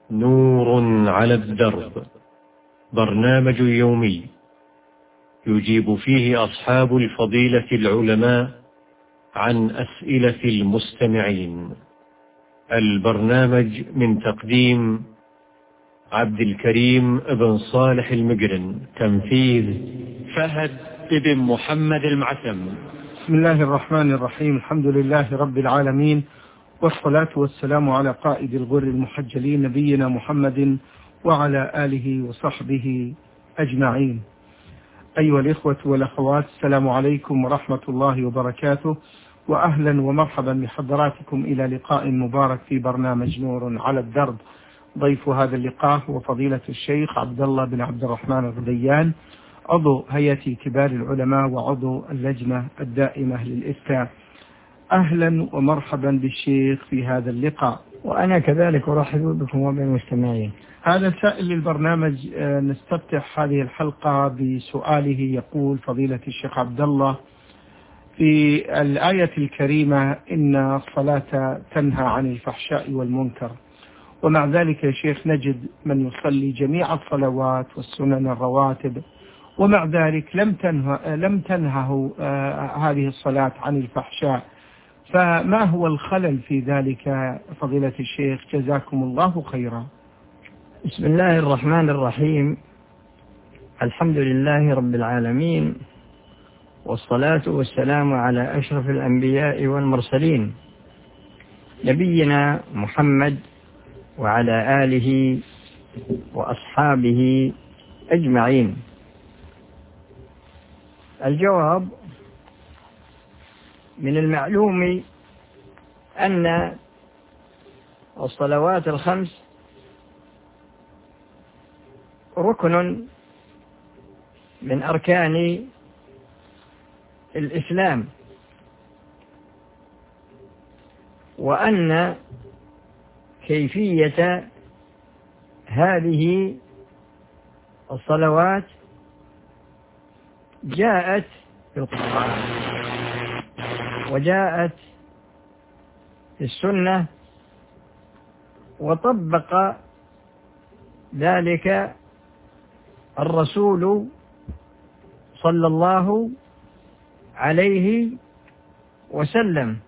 نور على الدرب، برنامج يومي يجيب فيه أصحاب الفضيلة العلماء عن أسئلة المستمعين. البرنامج من تقديم عبد الكريم بن صالح المقرن، تنفيذ فهد بن محمد المعتم. بسم الله الرحمن الرحيم. الحمد لله رب العالمين، والصلاة والسلام على قائد الغر المحجلين نبينا محمد وعلى آله وصحبه أجمعين. أيها الإخوة والأخوات، السلام عليكم ورحمة الله وبركاته، وأهلا ومرحبا بحضراتكم إلى لقاء مبارك في برنامج نور على الدرب. ضيف هذا اللقاء هو فضيلة الشيخ عبد الله بن عبد الرحمن الغديان، عضو هيئة كبار العلماء وعضو اللجنة الدائمة للإفتاء. أهلا ومرحبا بالشيخ في هذا اللقاء. وأنا كذلك أرحب بكم وبالمستمعين. هذا سائل للبرنامج نستفتح هذه الحلقة بسؤاله. يقول فضيلة الشيخ عبد الله: في الآية الكريمة إن الصلاة تنهى عن الفحشاء والمنكر، ومع ذلك يا شيخ نجد من يصلي جميع الصلوات والسنن الرواتب، ومع ذلك لم تنهه هذه الصلاة عن الفحشاء، فما هو الخلل في ذلك فضيلة الشيخ؟ جزاكم الله خيرا. بسم الله الرحمن الرحيم. الحمد لله رب العالمين، والصلاة والسلام على أشرف الأنبياء والمرسلين، نبينا محمد وعلى آله وأصحابه أجمعين. الجواب: من المعلوم أن الصلوات الخمس ركن من أركان الإسلام، وأن كيفية هذه الصلوات جاءت في القرآن وجاءت في السنة، وطبق ذلك الرسول صلى الله عليه وسلم.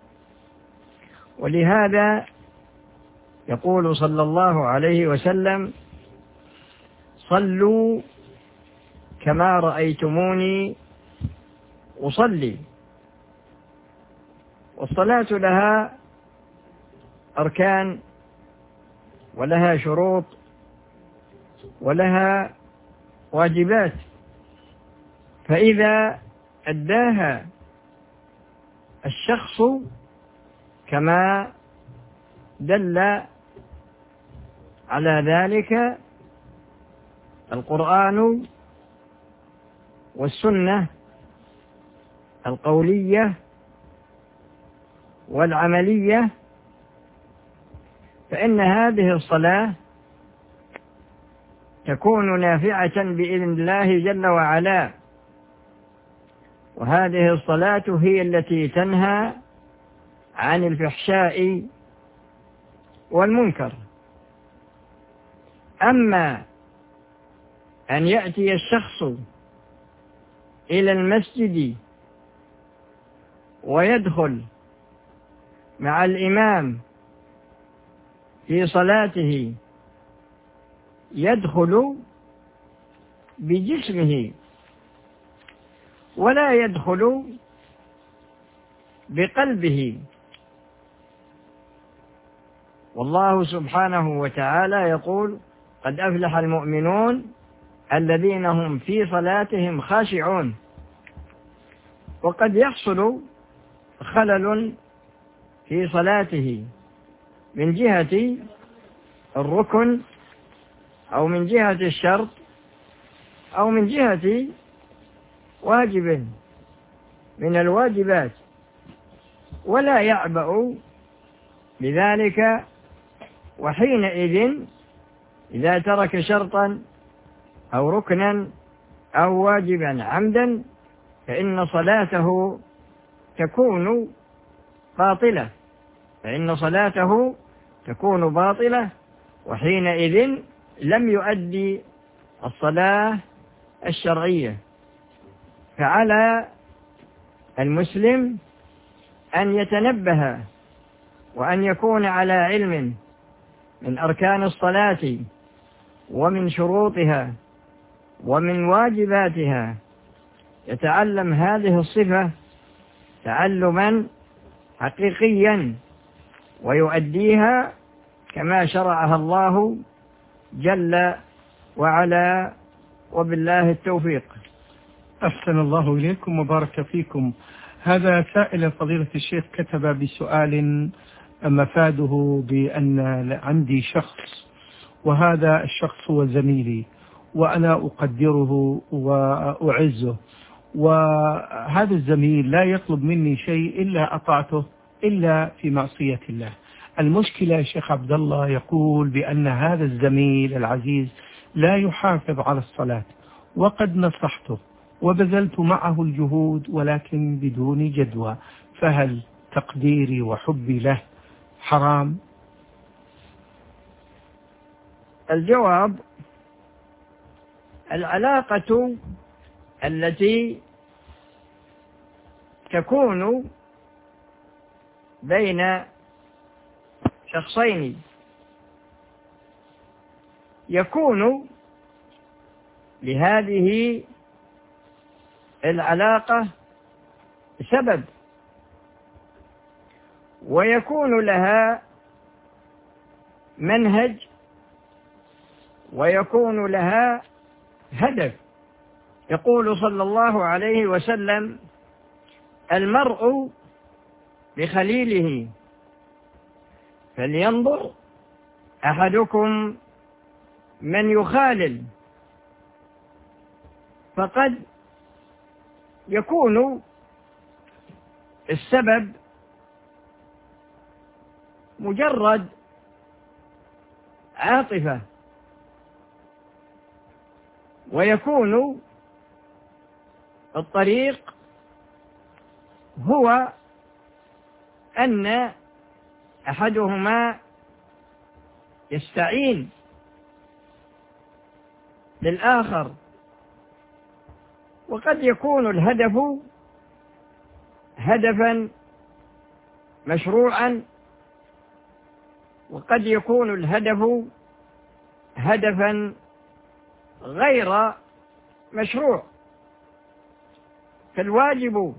ولهذا يقول صلى الله عليه وسلم: صلوا كما رأيتموني أصلي. والصلاة لها أركان ولها شروط ولها واجبات، فإذا أداها الشخص كما دل على ذلك القرآن والسنة القولية والعملية، فإن هذه الصلاة تكون نافعة بإذن الله جل وعلا. وهذه الصلاة هي التي تنهى عن الفحشاء والمنكر. أما أن يأتي الشخص إلى المسجد ويدخل مع الإمام في صلاته، يدخل بجسمه ولا يدخل بقلبه. والله سبحانه وتعالى يقول: قد أفلح المؤمنون الذين هم في صلاتهم خاشعون. وقد يحصل خلل في صلاته من جهة الركن أو من جهة الشرط أو من جهة واجب من الواجبات، ولا يعبأ بذلك. وحينئذ إذا ترك شرطا أو ركنا أو واجبا عمدا فإن صلاته تكون باطلة، وحينئذ لم يؤدي الصلاة الشرعية. فعلى المسلم أن يتنبه وأن يكون على علم من أركان الصلاة ومن شروطها ومن واجباتها، يتعلم هذه الصفة تعلما حقيقيا ويؤديها كما شرعها الله جل وعلا، وبالله التوفيق. أحسن الله إليكم وبارك فيكم. هذا سائل فضيلة الشيخ كتب بسؤال مفاده بأن عندي شخص، وهذا الشخص هو زميلي وأنا أقدره وأعزه، وهذا الزميل لا يطلب مني شيء إلا أطعته إلا في معصية الله. المشكلة يا شيخ عبد الله يقول بأن هذا الزميل العزيز لا يحافظ على الصلاة، وقد نصحته وبذلت معه الجهود ولكن بدون جدوى، فهل تقديري وحبي له حرام؟ الجواب: العلاقة التي تكون بين شخصين يكون لهذه العلاقة سبب، ويكون لها منهج، ويكون لها هدف. يقول صلى الله عليه وسلم: المرء بخليله، فلينظر أحدكم من يخالل. فقد يكون السبب مجرد عاطفة، ويكون الطريق هو أن أحدهما يستعين للآخر، وقد يكون الهدف هدفا مشروعا، وقد يكون الهدف هدفا غير مشروع. فالواجب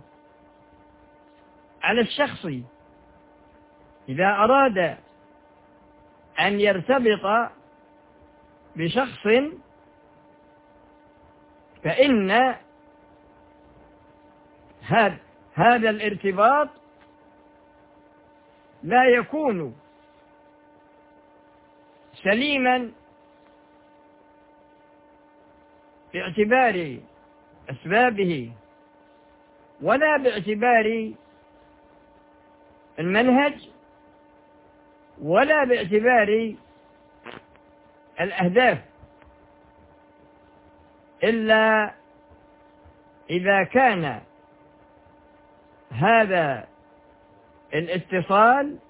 على الشخص إذا أراد أن يرتبط بشخص فإن هذا الارتباط لا يكون سليما باعتبار أسبابه ولا باعتبار المنهج ولا باعتبار الأهداف، إلا إذا كان هذا الاتصال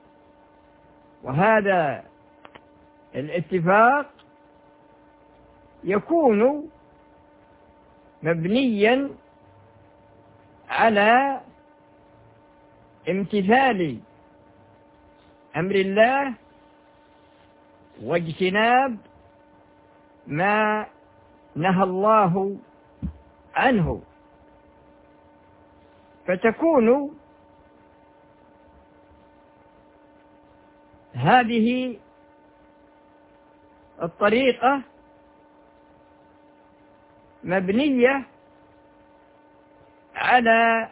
وهذا الاتفاق يكون مبنيا على امتثال أمر الله واجتناب ما نهى الله عنه، فتكون هذه الطريقة مبنية على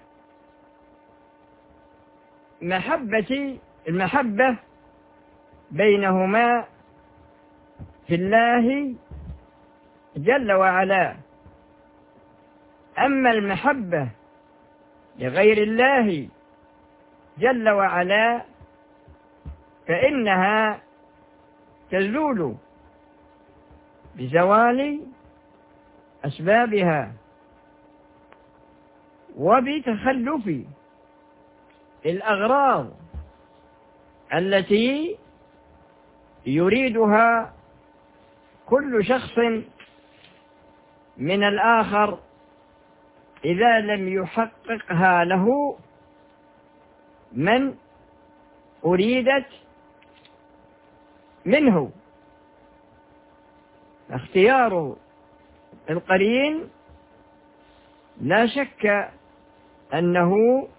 المحبة بينهما في الله جل وعلا. أما المحبة لغير الله جل وعلا فإنها تزول بزوال أسبابها وبتخلف الأغراض التي يريدها كل شخص من الآخر إذا لم يحققها له من أريدت منه. اختيار القرين لا شك أنه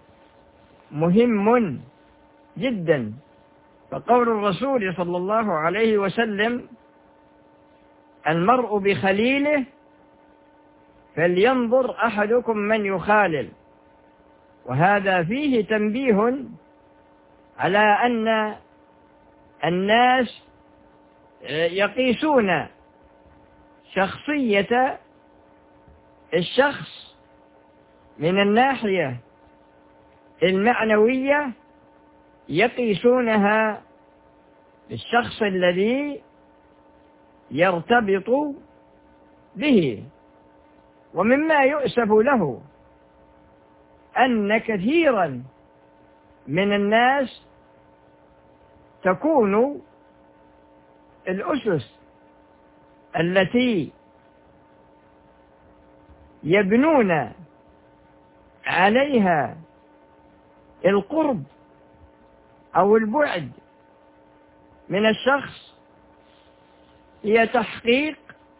مهم جدا، فقول الرسول صلى الله عليه وسلم: المرء بخليله فلينظر أحدكم من يخالل. وهذا فيه تنبيه على أن الناس يقيسون شخصية الشخص من الناحية المعنوية، يقيسونها بالشخص الذي يرتبط به. ومما يؤسف له أن كثيرا من الناس تكون الأسس التي يبنون عليها القرب أو البعد من الشخص هي تحقيق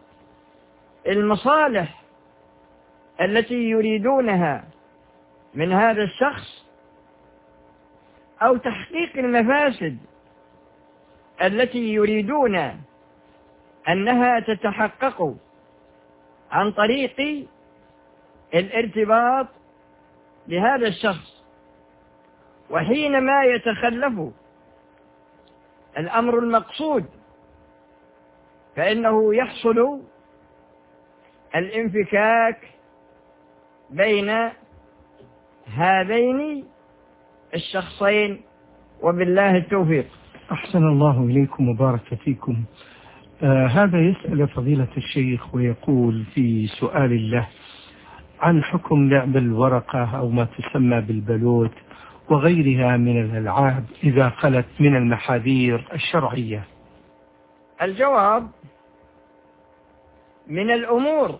المصالح التي يريدونها من هذا الشخص، أو تحقيق المفاسد التي يريدون أنها تتحقق عن طريق الارتباط بهذا الشخص. وحينما يتخلف الأمر المقصود فإنه يحصل الانفكاك بين هذين الشخصين، وبالله التوفيق. أحسن الله إليكم وبارك فيكم. هذا يسأل فضيلة الشيخ ويقول في سؤال له عن حكم لعب الورقة أو ما تسمى بالبلوت وغيرها من الألعاب إذا خلت من المحاذير الشرعية. الجواب: من الأمور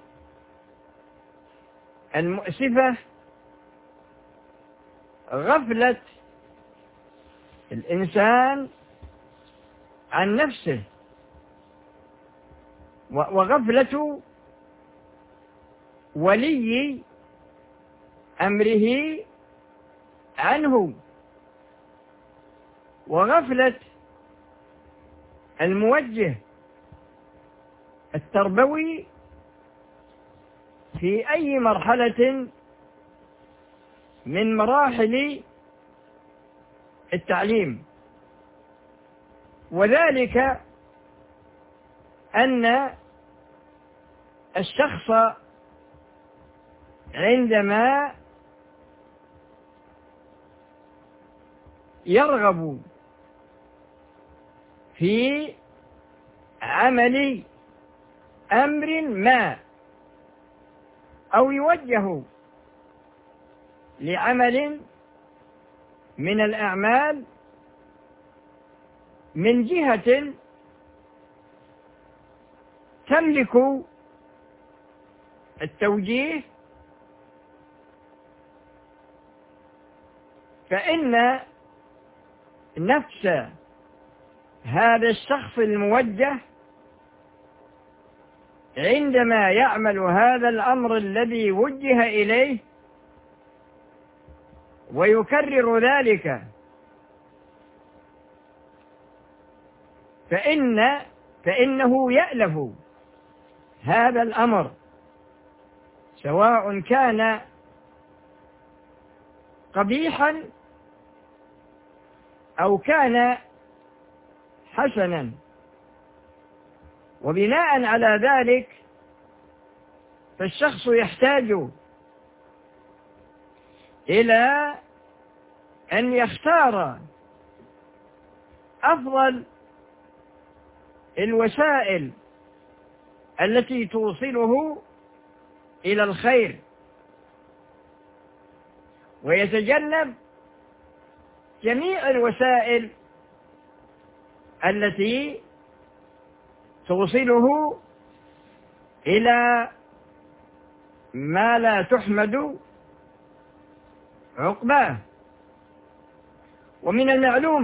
المؤسفة غفلة الإنسان عن نفسه وغفلة ولي أمره عنه، وغفلة الموجه التربوي في أي مرحلة من مراحل التعليم. وذلك أن الشخص عندما يرغب في عمل أمر ما أو يوجه لعمل من الأعمال من جهة تملك التوجيه، فإن نفس هذا الشخص الموجه عندما يعمل هذا الأمر الذي وجه إليه ويكرر ذلك فإنه يألف هذا الأمر، سواء كان قبيحا أو كان حسنا. وبناء على ذلك فالشخص يحتاج إلى أن يختار أفضل الوسائل التي توصله إلى الخير، ويتجنب جميع الوسائل التي توصله إلى ما لا تحمد عقباه. ومن المعلوم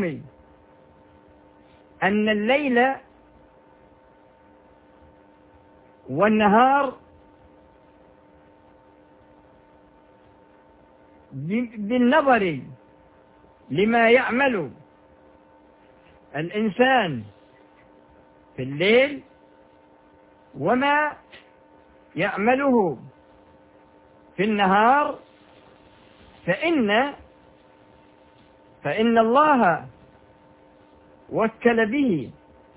أن الليل والنهار بالنظر لما يعمل الإنسان في الليل وما يعمله في النهار، فإن الله وكل به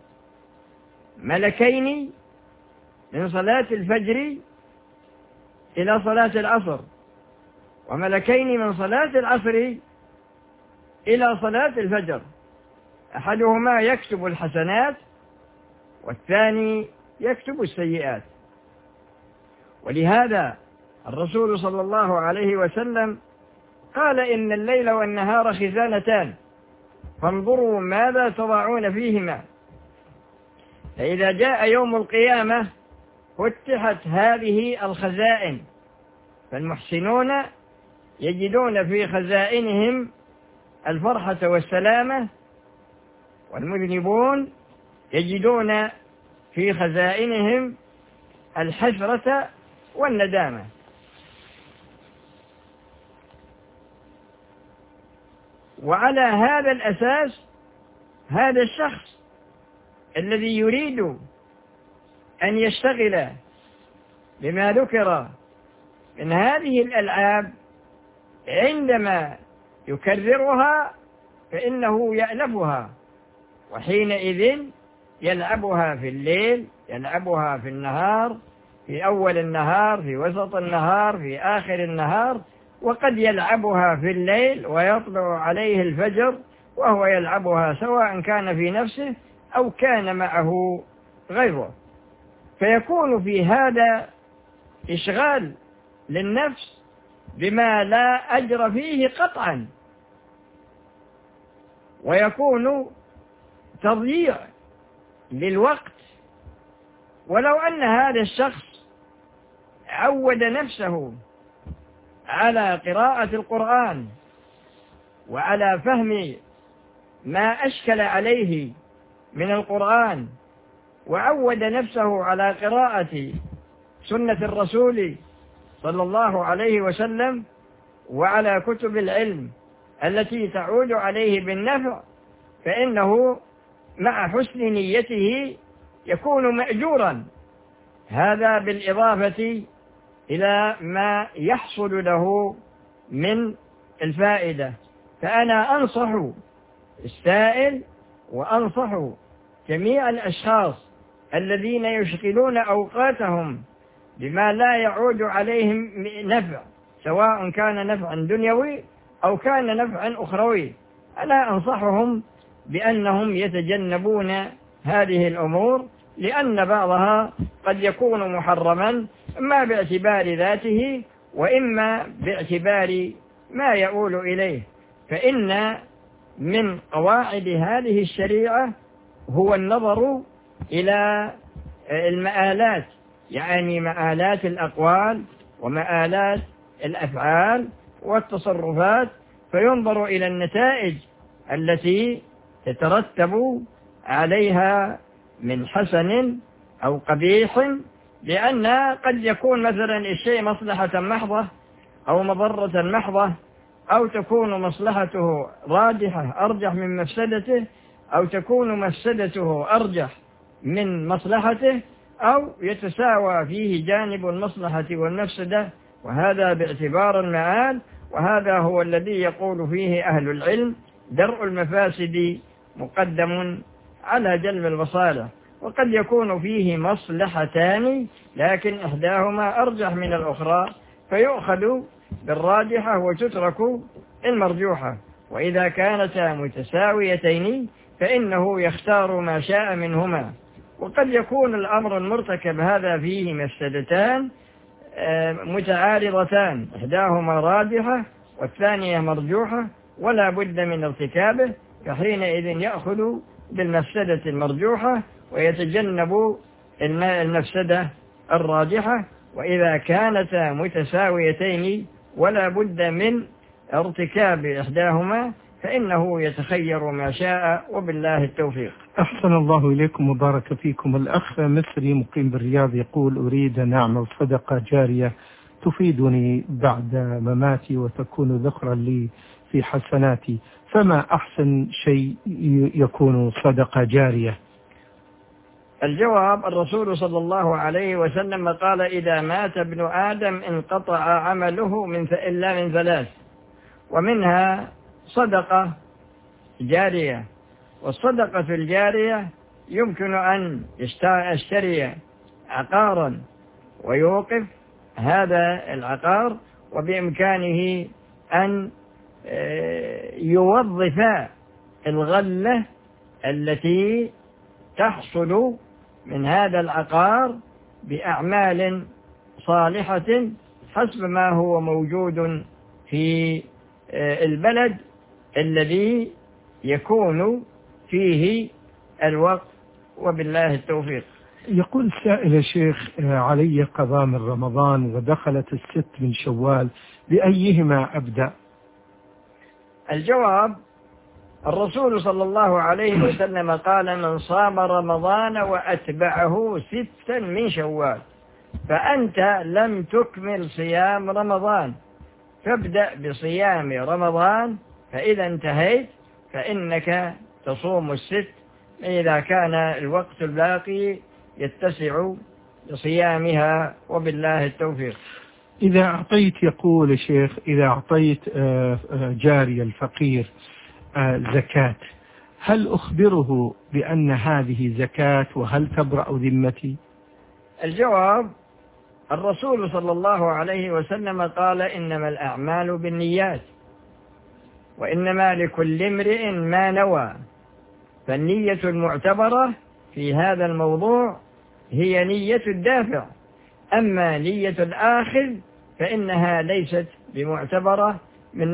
ملكين من صلاة الفجر إلى صلاة العصر، وملكين من صلاة العصر إلى صلاة الفجر، أحدهما يكتب الحسنات والثاني يكتب السيئات. ولهذا الرسول صلى الله عليه وسلم قال: إن الليل والنهار خزانتان فانظروا ماذا تضعون فيهما، فإذا جاء يوم القيامة فتحت هذه الخزائن، فالمحسنون يجدون في خزائنهم الفرحة والسلامة، والمذنبون يجدون في خزائنهم الحسرة والندامة. وعلى هذا الأساس هذا الشخص الذي يريد أن يشتغل بما ذكر من هذه الألعاب عندما يكررها فإنه يألفها، وحينئذ يلعبها في الليل، يلعبها في النهار، في أول النهار، في وسط النهار، في آخر النهار، وقد يلعبها في الليل ويطلع عليه الفجر وهو يلعبها، سواء كان في نفسه أو كان معه غيره، فيكون في هذا إشغال للنفس بما لا أجر فيه قطعا، ويكون تضييع للوقت. ولو أن هذا الشخص عود نفسه على قراءة القرآن وعلى فهم ما أشكل عليه من القرآن، وعود نفسه على قراءة سنة الرسول صلى الله عليه وسلم وعلى كتب العلم التي تعود عليه بالنفع، فإنه مع حسن نيته يكون مأجورا، هذا بالإضافة إلى ما يحصل له من الفائدة. فأنا أنصح السائل وأنصح جميع الأشخاص الذين يشغلون أوقاتهم بما لا يعود عليهم نفع، سواء كان نفعا دنيوي أو كان نفعا أخروي، أنا أنصحهم بأنهم يتجنبون هذه الأمور، لأن بعضها قد يكون محرما إما باعتبار ذاته وإما باعتبار ما يؤول إليه. فإن من قواعد هذه الشريعة هو النظر إلى المآلات، يعني مآلات الأقوال ومآلات الأفعال والتصرفات، فينظر إلى النتائج التي تترتب عليها من حسن أو قبيح، لأن قد يكون مثلا الشيء مصلحة محضة أو مضرة محضة، أو تكون مصلحته راجحة أرجح من مفسدته، أو تكون مفسدته أرجح من مصلحته، أو يتساوى فيه جانب المصلحة والمفسدة، وهذا باعتبار المآل. وهذا هو الذي يقول فيه أهل العلم: درء المفاسد مقدم على جلب المصالح. وقد يكون فيه مصلحتان لكن إحداهما أرجح من الأخرى، فيؤخذ بالراجحة وتترك المرجوحة. وإذا كانتا متساويتين فإنه يختار ما شاء منهما. وقد يكون الأمر المرتكب هذا فيه مفسدتان متعارضتان، إحداهما راجحة والثانية مرجوحة، ولا بد من ارتكابه، فحينئذ يأخذ بالمفسدة المرجوحة ويتجنب المفسدة الراجحة. وإذا كانتا متساويتين ولا بد من ارتكاب إحداهما فإنه يتخير ما شاء، وبالله التوفيق. أحسن الله إليكم وبارك فيكم. الأخ مصري مقيم بالرياض يقول: أريد أن أعمل صدقة جارية تفيدني بعد مماتي وتكون ذخرا لي في حسناتي، فما أحسن شيء يكون صدقة جارية؟ الجواب: الرسول صلى الله عليه وسلم قال: إذا مات ابن آدم انقطع عمله إلا من ثلاث، ومنها صدقة جارية. والصدقة الجارية يمكن أن يشتري عقارا ويوقف هذا العقار، وبإمكانه أن يوظف الغلة التي تحصل من هذا العقار بأعمال صالحة حسب ما هو موجود في البلد الذي يكون فيه الوقت، وبالله التوفيق. يقول السائل: يا شيخ، علي قضاء من رمضان ودخلت الست من شوال، بأيهما أبدأ؟ الجواب: الرسول صلى الله عليه وسلم قال: من صام رمضان وأتبعه 6 من شوال، فأنت لم تكمل صيام رمضان، فابدأ بصيام رمضان، فإذا انتهيت فإنك تصوم 6 إذا كان الوقت الباقي يتسع لصيامها، وبالله التوفيق. إذا أعطيت، يقول الشيخ، إذا أعطيت جاري الفقير زكاة، هل أخبره بأن هذه زكاة وهل تبرأ ذمتي؟ الجواب: الرسول صلى الله عليه وسلم قال: إنما الأعمال بالنيات، وإنما لكل امرئ ما نوى. فالنية المعتبرة في هذا الموضوع هي نية الدافع، أما نية الآخذ فإنها ليست بمعتبرة من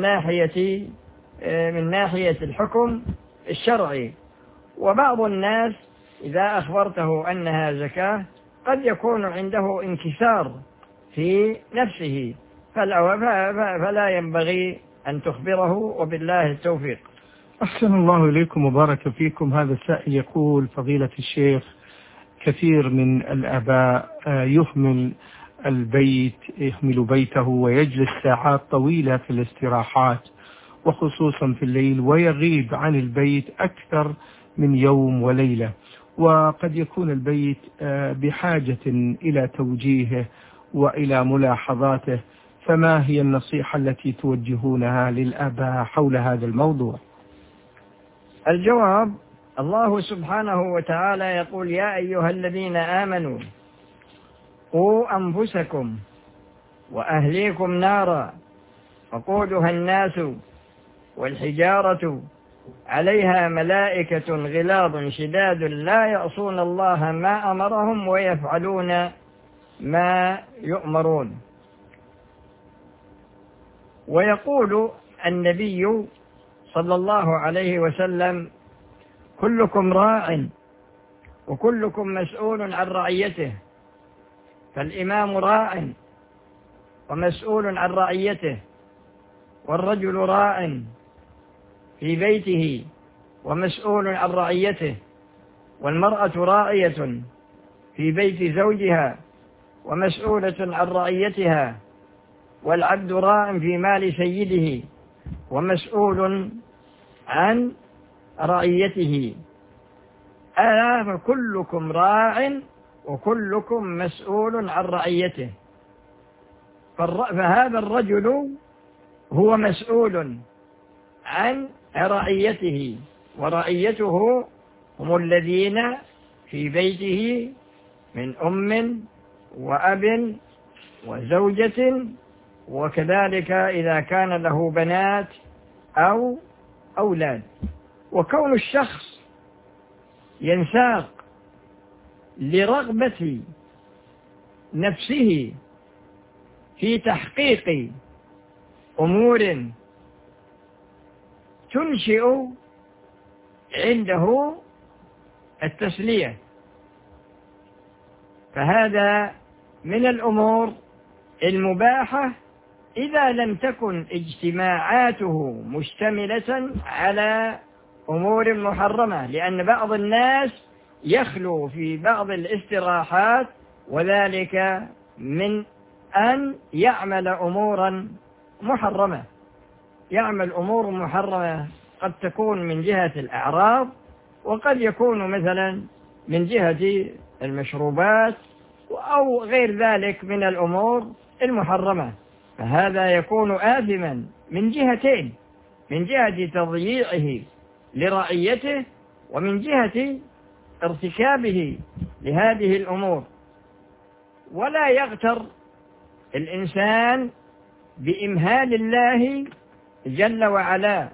ناحية الحكم الشرعي. وبعض الناس إذا أخبرته أنها زكاة قد يكون عنده انكسار في نفسه، فلا ينبغي أن تخبره، وبالله التوفيق. أحسن الله إليكم وبارك فيكم. هذا السائل يقول: فضيلة الشيخ، كثير من الآباء يهمل بيته ويجلس ساعات طويلة في الاستراحات وخصوصا في الليل، ويغيب عن البيت أكثر من يوم وليلة، وقد يكون البيت بحاجة إلى توجيهه وإلى ملاحظاته، فما هي النصيحة التي توجهونها للآباء حول هذا الموضوع؟ الجواب: الله سبحانه وتعالى يقول: يا أيها الذين آمنوا قوا أنفسكم وأهليكم نارا وقودها الناس والحجارة عليها ملائكة غلاظ شداد لا يعصون الله ما أمرهم ويفعلون ما يؤمرون. ويقول النبي صلى الله عليه وسلم: كلكم راع وكلكم مسؤول عن رعيته، فالإمام راع ومسؤول عن رعيته، والرجل راع في بيته ومسؤول عن رعيته، والمرأة راعية في بيت زوجها ومسؤولة عن رعيتها، والعبد راع في مال سيده ومسؤول عن رعيته. ألا فكلكم راع وكلكم مسؤول عن رعيته. فهذا الرجل هو مسؤول عن رعيته، ورعيته هم الذين في بيته من أم وأب وزوجة، وكذلك إذا كان له بنات أو أولاد. وكون الشخص ينساق لرغبة نفسه في تحقيق أمور تنشئ عنده التسلية فهذا من الأمور المباحة إذا لم تكن اجتماعاته مشتملة على أمور محرمة، لأن بعض الناس يخلو في بعض الاستراحات وذلك من أن يعمل أمورا محرمة، يعمل أمور محرمة قد تكون من جهة الأعراض، وقد يكون مثلا من جهة المشروبات أو غير ذلك من الأمور المحرمة، فهذا يكون آثما من جهتين: من جهة تضييعه لرعيته، ومن جهة ارتكابه لهذه الأمور. ولا يغتر الإنسان بإمهال الله جل وعلا،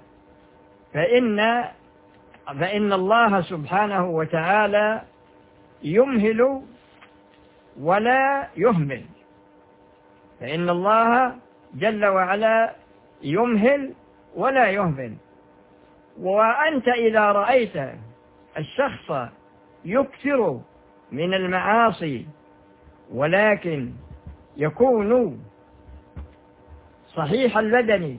فإن الله سبحانه وتعالى يمهل ولا يهمل، فإن الله جل وعلا يمهل ولا يهمل. وأنت إذا رأيت الشخص يكثر من المعاصي ولكن يكون صحيح البدن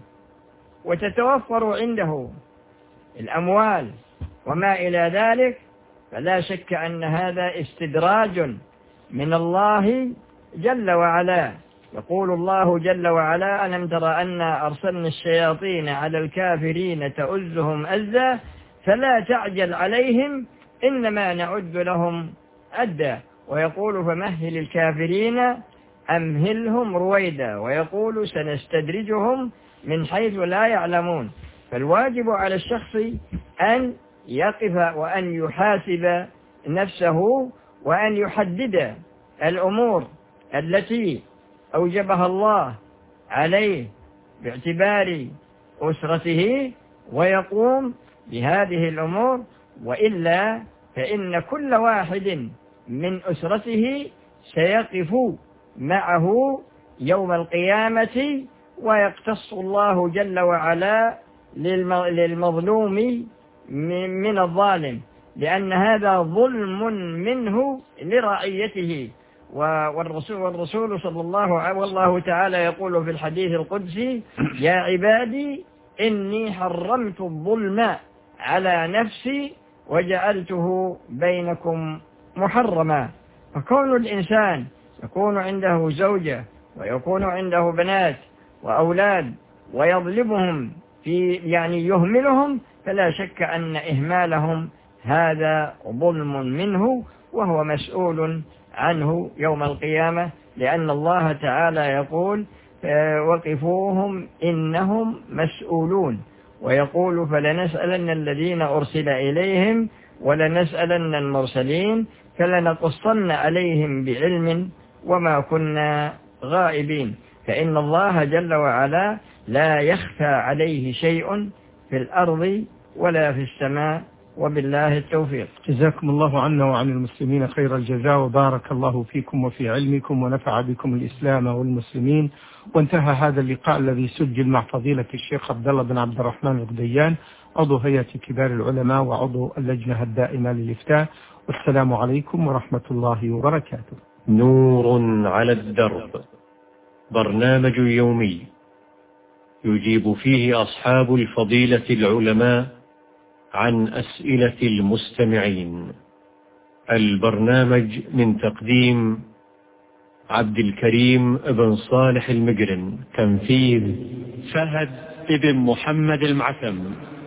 وتتوفر عنده الأموال وما إلى ذلك، فلا شك أن هذا استدراج من الله جل وعلا. يقول الله جل وعلا: ألم تر أنا أرسلنا الشياطين على الكافرين تؤزهم أزا فلا تعجل عليهم إنما نعد لهم أدا. ويقول: فمهل الكافرين أمهلهم رويدا. ويقول: سنستدرجهم من حيث لا يعلمون. فالواجب على الشخص أن يقف وأن يحاسب نفسه وأن يحدد الأمور التي أوجبها الله عليه باعتبار أسرته ويقوم بهذه الأمور، وإلا فإن كل واحد من أسرته سيقف معه يوم القيامة، ويقتص الله جل وعلا للمظلوم من الظالم، لأن هذا ظلم منه لرعيته. والرسول صلى الله عليه والله تعالى يقول في الحديث القدسي: يا عبادي إني حرمت الظلم على نفسي وجعلته بينكم محرما. فكون الإنسان يكون عنده زوجة ويكون عنده بنات وأولاد ويظلمهم يعني يهملهم، فلا شك أن إهمالهم هذا ظلم منه، وهو مسؤول عنه يوم القيامة، لأن الله تعالى يقول: وقفوهم إنهم مسؤولون. ويقول: فلنسألن الذين أرسل إليهم ولنسألن المرسلين فلنقصن عليهم بعلم وما كنا غائبين. فإن الله جل وعلا لا يخفى عليه شيء في الأرض ولا في السماء، وبالله التوفيق. جزاكم الله عنا وعن المسلمين خير الجزاء، وبارك الله فيكم وفي علمكم، ونفع بكم الإسلام والمسلمين. وانتهى هذا اللقاء الذي سجل مع فضيلة الشيخ عبد الله بن عبد الرحمن الغديان، عضو هيئة كبار العلماء وعضو اللجنة الدائمة للإفتاء. والسلام عليكم ورحمة الله وبركاته. نور على الدرب، برنامج يومي يجيب فيه أصحاب الفضيلة العلماء عن أسئلة المستمعين. البرنامج من تقديم عبد الكريم بن صالح المقرن، تنفيذ فهد بن محمد المعسم.